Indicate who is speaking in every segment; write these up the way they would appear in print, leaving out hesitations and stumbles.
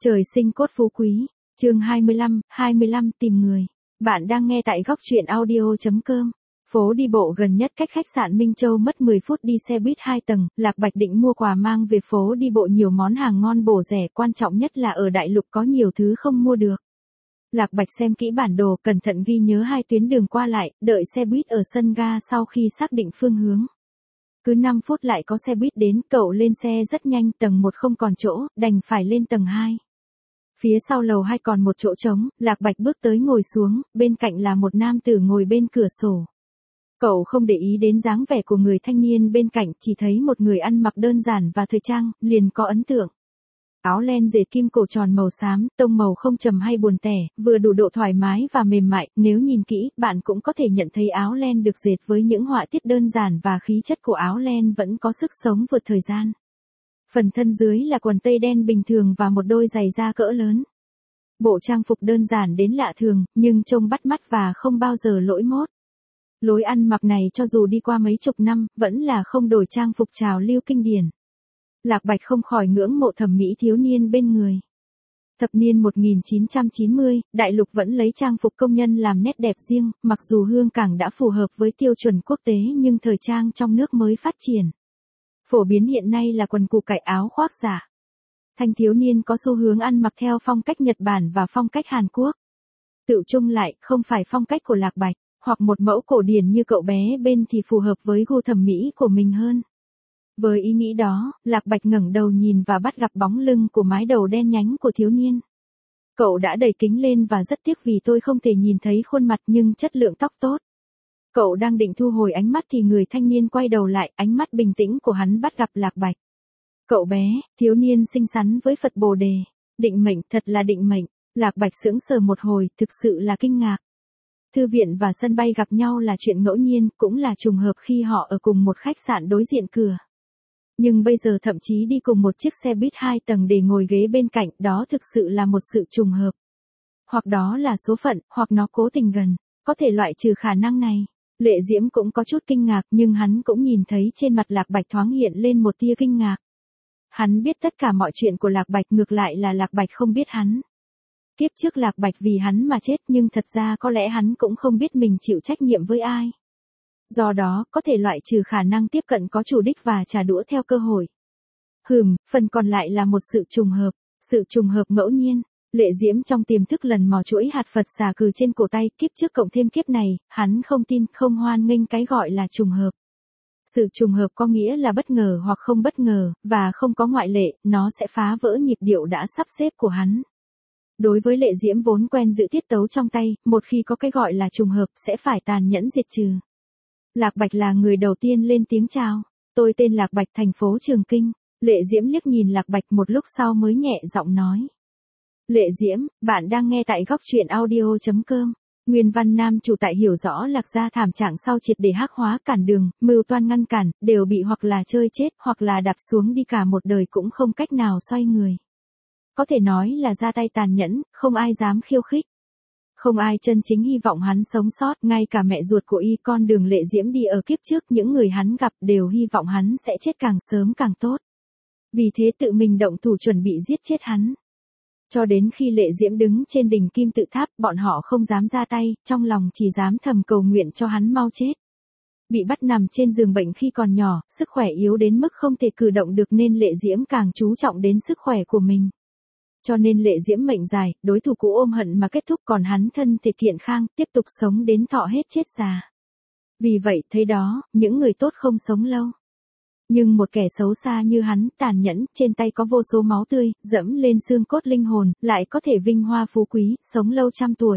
Speaker 1: Trời sinh cốt phú quý, chương 25 tìm người. Bạn đang nghe tại góc truyện audio.com. Phố đi bộ gần nhất cách khách sạn Minh Châu mất 10 phút đi xe buýt 2 tầng, Lạc Bạch định mua quà mang về phố đi bộ nhiều món hàng ngon bổ rẻ, quan trọng nhất là ở đại lục có nhiều thứ không mua được. Lạc Bạch xem kỹ bản đồ, cẩn thận ghi nhớ 2 tuyến đường qua lại, đợi xe buýt ở sân ga sau khi xác định phương hướng. Cứ 5 phút lại có xe buýt đến, cậu lên xe rất nhanh, tầng 1 không còn chỗ, đành phải lên tầng 2. Phía sau lầu 2 còn một chỗ trống, Lạc Bạch bước tới ngồi xuống, bên cạnh là một nam tử ngồi bên cửa sổ. Cậu không để ý đến dáng vẻ của người thanh niên bên cạnh, chỉ thấy một người ăn mặc đơn giản và thời trang, liền có ấn tượng. Áo len dệt kim cổ tròn màu xám, tông màu không trầm hay buồn tẻ, vừa đủ độ thoải mái và mềm mại, nếu nhìn kỹ, bạn cũng có thể nhận thấy áo len được dệt với những họa tiết đơn giản và khí chất của áo len vẫn có sức sống vượt thời gian. Phần thân dưới là quần tây đen bình thường và một đôi giày da cỡ lớn. Bộ trang phục đơn giản đến lạ thường, nhưng trông bắt mắt và không bao giờ lỗi mốt. Lối ăn mặc này cho dù đi qua mấy chục năm, vẫn là không đổi trang phục trào lưu kinh điển. Lạc Bạch không khỏi ngưỡng mộ thẩm mỹ thiếu niên bên người. Thập niên 1990, đại lục vẫn lấy trang phục công nhân làm nét đẹp riêng, mặc dù hương cảng đã phù hợp với tiêu chuẩn quốc tế nhưng thời trang trong nước mới phát triển. Phổ biến hiện nay là quần cụt cải áo khoác giả. Thanh thiếu niên có xu hướng ăn mặc theo phong cách Nhật Bản và phong cách Hàn Quốc. Tựu chung lại, không phải phong cách của Lạc Bạch, hoặc một mẫu cổ điển như cậu bé bên thì phù hợp với gu thẩm mỹ của mình hơn. Với ý nghĩ đó, Lạc Bạch ngẩng đầu nhìn và bắt gặp bóng lưng của mái đầu đen nhánh của thiếu niên. Cậu đã đẩy kính lên và rất tiếc vì tôi không thể nhìn thấy khuôn mặt nhưng chất lượng tóc tốt. Cậu đang định thu hồi ánh mắt thì người thanh niên quay đầu lại, ánh mắt bình tĩnh của hắn bắt gặp Lạc Bạch. Cậu bé, thiếu niên xinh xắn với Phật Bồ Đề. Định mệnh, thật là định mệnh. Lạc Bạch sững sờ một hồi, thực sự là kinh ngạc. Thư viện và sân bay gặp nhau là chuyện ngẫu nhiên, cũng là trùng hợp khi họ ở cùng một khách sạn đối diện cửa. Nhưng bây giờ thậm chí đi cùng một chiếc xe buýt 2 tầng để ngồi ghế bên cạnh, đó thực sự là một sự trùng hợp. Hoặc đó là số phận, hoặc nó cố tình gần, có thể loại trừ khả năng này. Lệ Diễm cũng có chút kinh ngạc nhưng hắn cũng nhìn thấy trên mặt Lạc Bạch thoáng hiện lên một tia kinh ngạc. Hắn biết tất cả mọi chuyện của Lạc Bạch, ngược lại là Lạc Bạch không biết hắn. Kiếp trước Lạc Bạch vì hắn mà chết nhưng thật ra có lẽ hắn cũng không biết mình chịu trách nhiệm với ai. Do đó, có thể loại trừ khả năng tiếp cận có chủ đích và trả đũa theo cơ hội. Phần còn lại là một sự trùng hợp ngẫu nhiên. Lệ Diễm trong tiềm thức lần mò chuỗi hạt Phật xà cừ trên cổ tay, kiếp trước cộng thêm kiếp này, hắn không tin, không hoan nghênh cái gọi là trùng hợp. Sự trùng hợp có nghĩa là bất ngờ hoặc không bất ngờ, và không có ngoại lệ, nó sẽ phá vỡ nhịp điệu đã sắp xếp của hắn. Đối với Lệ Diễm vốn quen giữ tiết tấu trong tay, một khi có cái gọi là trùng hợp sẽ phải tàn nhẫn diệt trừ. Lạc Bạch là người đầu tiên lên tiếng chào. Tôi tên Lạc Bạch, thành phố Trường Kinh. Lệ Diễm liếc nhìn Lạc Bạch một lúc sau mới nhẹ giọng nói. Lệ Diễm, bạn đang nghe tại góc truyện audio.com. Nguyên văn nam chủ tại hiểu rõ Lạc gia thảm trạng sau triệt để hắc hóa cản đường, mưu toan ngăn cản, đều bị hoặc là chơi chết hoặc là đạp xuống đi cả một đời cũng không cách nào xoay người. Có thể nói là ra tay tàn nhẫn, không ai dám khiêu khích. Không ai chân chính hy vọng hắn sống sót, ngay cả mẹ ruột của y, con đường Lệ Diễm đi ở kiếp trước, những người hắn gặp đều hy vọng hắn sẽ chết càng sớm càng tốt. Vì thế tự mình động thủ chuẩn bị giết chết hắn. Cho đến khi Lệ Diễm đứng trên đỉnh kim tự tháp, bọn họ không dám ra tay, trong lòng chỉ dám thầm cầu nguyện cho hắn mau chết. Bị bắt nằm trên giường bệnh khi còn nhỏ, sức khỏe yếu đến mức không thể cử động được nên Lệ Diễm càng chú trọng đến sức khỏe của mình. Cho nên Lệ Diễm mệnh dài, đối thủ cũ ôm hận mà kết thúc, còn hắn thân thể kiện khang, tiếp tục sống đến thọ hết chết già. Vì vậy, thấy đó, những người tốt không sống lâu. Nhưng một kẻ xấu xa như hắn, tàn nhẫn, trên tay có vô số máu tươi, dẫm lên xương cốt linh hồn, lại có thể vinh hoa phú quý, sống lâu trăm tuổi.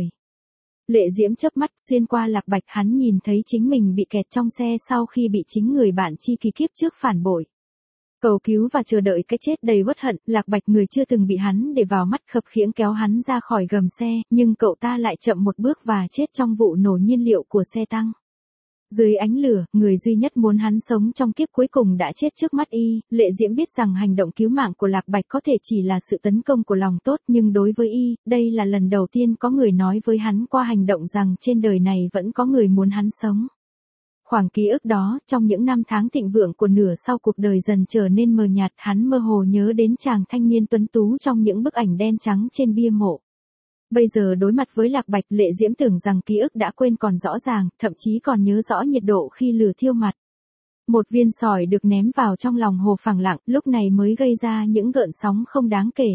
Speaker 1: Lệ Diễm chớp mắt xuyên qua Lạc Bạch, hắn nhìn thấy chính mình bị kẹt trong xe sau khi bị chính người bạn chi kỷ kiếp trước phản bội. Cầu cứu và chờ đợi cái chết đầy uất hận, Lạc Bạch người chưa từng bị hắn để vào mắt khập khiễng kéo hắn ra khỏi gầm xe, nhưng cậu ta lại chậm một bước và chết trong vụ nổ nhiên liệu của xe tăng. Dưới ánh lửa, người duy nhất muốn hắn sống trong kiếp cuối cùng đã chết trước mắt y. Lệ Diễm biết rằng hành động cứu mạng của Lạc Bạch có thể chỉ là sự tấn công của lòng tốt, nhưng đối với y, đây là lần đầu tiên có người nói với hắn qua hành động rằng trên đời này vẫn có người muốn hắn sống. Khoảng ký ức đó, trong những năm tháng thịnh vượng của nửa sau cuộc đời dần trở nên mờ nhạt, hắn mơ hồ nhớ đến chàng thanh niên tuấn tú trong những bức ảnh đen trắng trên bia mộ. Bây giờ đối mặt với Lạc Bạch, Lệ Diễm tưởng rằng ký ức đã quên còn rõ ràng, thậm chí còn nhớ rõ nhiệt độ khi lửa thiêu mặt. Một viên sỏi được ném vào trong lòng hồ phẳng lặng, lúc này mới gây ra những gợn sóng không đáng kể.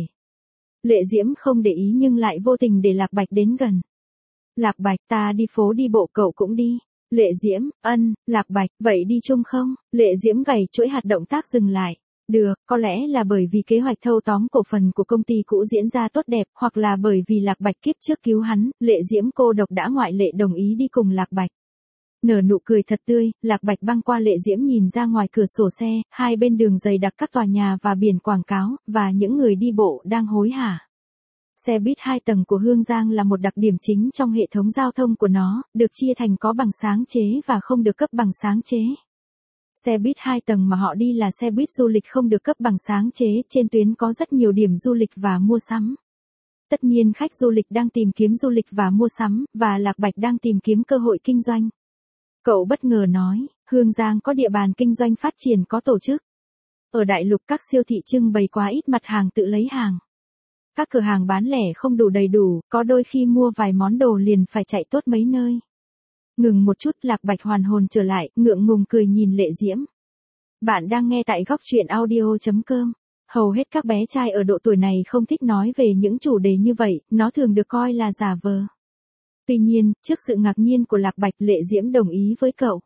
Speaker 1: Lệ Diễm không để ý nhưng lại vô tình để Lạc Bạch đến gần. Lạc Bạch, ta đi phố đi bộ, cậu cũng đi. Lệ Diễm, Lạc Bạch, vậy đi chung không? Lệ Diễm gầy chuỗi hạt, động tác dừng lại. Được, có lẽ là bởi vì kế hoạch thâu tóm cổ phần của công ty cũ diễn ra tốt đẹp, hoặc là bởi vì Lạc Bạch kiếp trước cứu hắn, Lệ Diễm cô độc đã ngoại lệ đồng ý đi cùng Lạc Bạch. Nở nụ cười thật tươi, Lạc Bạch băng qua Lệ Diễm nhìn ra ngoài cửa sổ xe, hai bên đường dày đặc các tòa nhà và biển quảng cáo, và những người đi bộ đang hối hả. Xe buýt 2 tầng của Hương Giang là một đặc điểm chính trong hệ thống giao thông của nó, được chia thành có bằng sáng chế và không được cấp bằng sáng chế. Xe buýt 2 tầng mà họ đi là xe buýt du lịch không được cấp bằng sáng chế, trên tuyến có rất nhiều điểm du lịch và mua sắm. Tất nhiên khách du lịch đang tìm kiếm du lịch và mua sắm, và Lạc Bạch đang tìm kiếm cơ hội kinh doanh. Cậu bất ngờ nói, Hương Giang có địa bàn kinh doanh phát triển có tổ chức. Ở đại lục các siêu thị trưng bày quá ít mặt hàng tự lấy hàng. Các cửa hàng bán lẻ không đủ đầy đủ, có đôi khi mua vài món đồ liền phải chạy tốt mấy nơi. Ngừng một chút, Lạc Bạch hoàn hồn trở lại, ngượng ngùng cười nhìn Lệ Diễm. Bạn đang nghe tại góc truyện audio.com. Hầu hết các bé trai ở độ tuổi này không thích nói về những chủ đề như vậy, nó thường được coi là giả vờ. Tuy nhiên, trước sự ngạc nhiên của Lạc Bạch, Lệ Diễm đồng ý với cậu.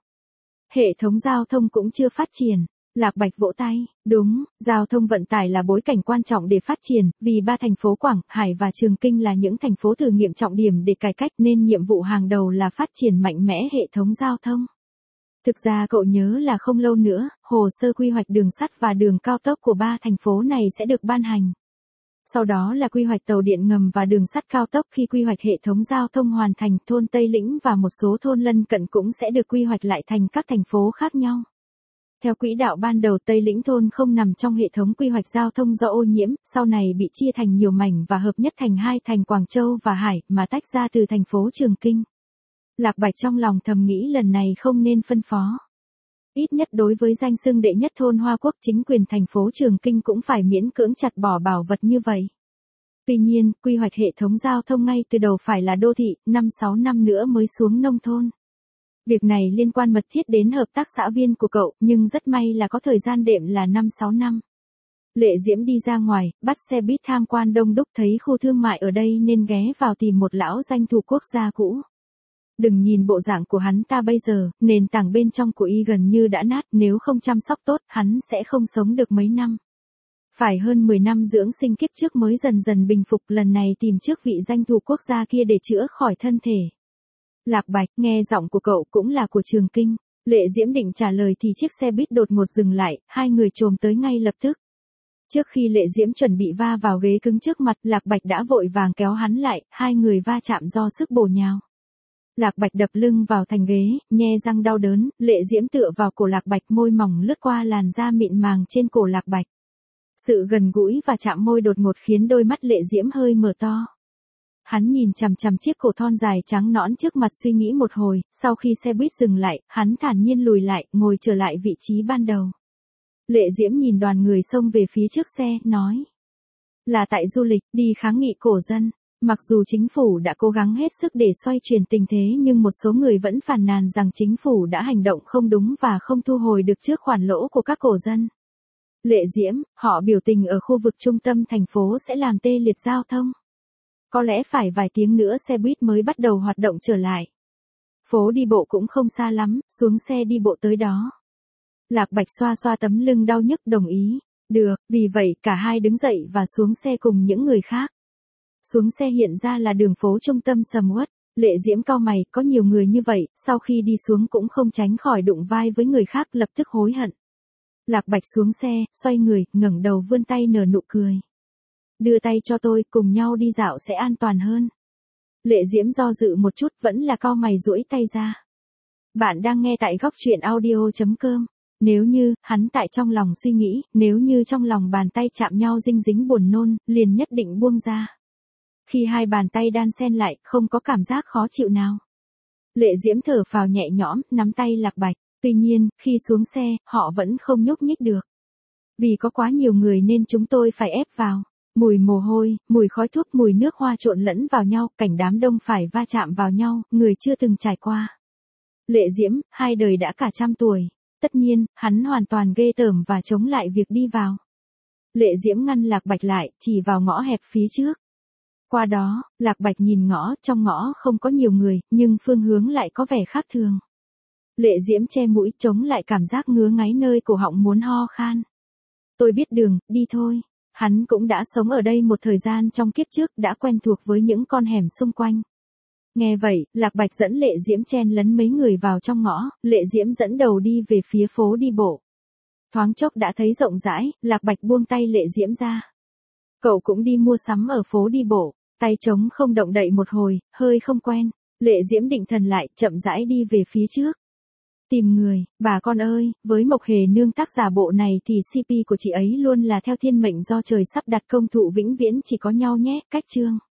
Speaker 1: Hệ thống giao thông cũng chưa phát triển. Lạc Bạch vỗ tay, đúng, giao thông vận tải là bối cảnh quan trọng để phát triển, vì ba thành phố Quảng, Hải và Trường Kinh là những thành phố thử nghiệm trọng điểm để cải cách nên nhiệm vụ hàng đầu là phát triển mạnh mẽ hệ thống giao thông. Thực ra cậu nhớ là không lâu nữa, hồ sơ quy hoạch đường sắt và đường cao tốc của ba thành phố này sẽ được ban hành. Sau đó là quy hoạch tàu điện ngầm và đường sắt cao tốc. Khi quy hoạch hệ thống giao thông hoàn thành, thôn Tây Lĩnh và một số thôn lân cận cũng sẽ được quy hoạch lại thành các thành phố khác nhau. Theo quỹ đạo ban đầu, Tây Lĩnh thôn không nằm trong hệ thống quy hoạch giao thông do ô nhiễm, sau này bị chia thành nhiều mảnh và hợp nhất thành hai thành Quảng Châu và Hải, mà tách ra từ thành phố Trường Kinh. Lạc Bạch trong lòng thầm nghĩ lần này không nên phân phó. Ít nhất đối với danh xưng đệ nhất thôn Hoa Quốc, chính quyền thành phố Trường Kinh cũng phải miễn cưỡng chặt bỏ bảo vật như vậy. Tuy nhiên, quy hoạch hệ thống giao thông ngay từ đầu phải là đô thị, 5-6 năm nữa mới xuống nông thôn. Việc này liên quan mật thiết đến hợp tác xã viên của cậu, nhưng rất may là có thời gian đệm là 5-6 năm. Lệ Diễm đi ra ngoài, bắt xe buýt tham quan đông đúc, thấy khu thương mại ở đây nên ghé vào tìm một lão danh thủ quốc gia cũ. Đừng nhìn bộ dạng của hắn ta bây giờ, nền tảng bên trong của y gần như đã nát, nếu không chăm sóc tốt, hắn sẽ không sống được mấy năm. Phải hơn 10 năm dưỡng sinh kiếp trước mới dần dần bình phục, lần này tìm trước vị danh thủ quốc gia kia để chữa khỏi thân thể. Lạc Bạch, nghe giọng của cậu cũng là của Trường Kinh. Lệ Diễm định trả lời thì chiếc xe buýt đột ngột dừng lại, hai người chồm tới ngay lập tức. Trước khi Lệ Diễm chuẩn bị va vào ghế cứng trước mặt, Lạc Bạch đã vội vàng kéo hắn lại, hai người va chạm do sức bổ nhào. Lạc Bạch đập lưng vào thành ghế, nhe răng đau đớn, Lệ Diễm tựa vào cổ Lạc Bạch, môi mỏng lướt qua làn da mịn màng trên cổ Lạc Bạch. Sự gần gũi và chạm môi đột ngột khiến đôi mắt Lệ Diễm hơi mở to. Hắn nhìn chằm chằm chiếc cổ thon dài trắng nõn trước mặt suy nghĩ một hồi, sau khi xe buýt dừng lại, hắn thản nhiên lùi lại, ngồi trở lại vị trí ban đầu. Lệ Diễm nhìn đoàn người xông về phía trước xe, nói. Là tại du lịch, đi kháng nghị cổ dân. Mặc dù chính phủ đã cố gắng hết sức để xoay chuyển tình thế nhưng một số người vẫn phàn nàn rằng chính phủ đã hành động không đúng và không thu hồi được trước khoản lỗ của các cổ dân. Lệ Diễm, họ biểu tình ở khu vực trung tâm thành phố sẽ làm tê liệt giao thông. Có lẽ phải vài tiếng nữa xe buýt mới bắt đầu hoạt động trở lại. Phố đi bộ cũng không xa lắm, xuống xe đi bộ tới đó. Lạc Bạch xoa xoa tấm lưng đau nhức đồng ý. Được, vì vậy cả hai đứng dậy và xuống xe cùng những người khác. Xuống xe hiện ra là đường phố trung tâm sầm uất. Lệ Diễm cau mày, có nhiều người như vậy, sau khi đi xuống cũng không tránh khỏi đụng vai với người khác, lập tức hối hận. Lạc Bạch xuống xe, xoay người, ngẩng đầu vươn tay nở nụ cười. Đưa tay cho tôi, cùng nhau đi dạo sẽ an toàn hơn. Lệ Diễm do dự một chút, vẫn là cau mày duỗi tay ra. Bạn đang nghe tại góc truyện audio.com. Nếu như, hắn tại trong lòng suy nghĩ, nếu như trong lòng bàn tay chạm nhau dinh dính buồn nôn, liền nhất định buông ra. Khi hai bàn tay đan xen lại, không có cảm giác khó chịu nào. Lệ Diễm thở phào nhẹ nhõm, nắm tay Lạc Bạch. Tuy nhiên, khi xuống xe, họ vẫn không nhúc nhích được. Vì có quá nhiều người nên chúng tôi phải ép vào. Mùi mồ hôi, mùi khói thuốc, mùi nước hoa trộn lẫn vào nhau, cảnh đám đông phải va chạm vào nhau, người chưa từng trải qua. Lệ Diễm, hai đời đã cả 100 tuổi. Tất nhiên, hắn hoàn toàn ghê tởm và chống lại việc đi vào. Lệ Diễm ngăn Lạc Bạch lại, chỉ vào ngõ hẹp phía trước. Qua đó, Lạc Bạch nhìn ngõ, trong ngõ không có nhiều người, nhưng phương hướng lại có vẻ khác thường. Lệ Diễm che mũi chống lại cảm giác ngứa ngáy nơi cổ họng muốn ho khan. Tôi biết đường, đi thôi. Hắn cũng đã sống ở đây một thời gian trong kiếp trước, đã quen thuộc với những con hẻm xung quanh. Nghe vậy, Lạc Bạch dẫn Lệ Diễm chen lấn mấy người vào trong ngõ, Lệ Diễm dẫn đầu đi về phía phố đi bộ. Thoáng chốc đã thấy rộng rãi, Lạc Bạch buông tay Lệ Diễm ra. Cậu cũng đi mua sắm ở phố đi bộ, tay trống không động đậy một hồi, hơi không quen. Lệ Diễm định thần lại, chậm rãi đi về phía trước. Tìm người, bà con ơi, với Mộc Hề Nương tác giả bộ này thì CP của chị ấy luôn là theo thiên mệnh do trời sắp đặt, công thụ vĩnh viễn chỉ có nhau nhé, cách chương.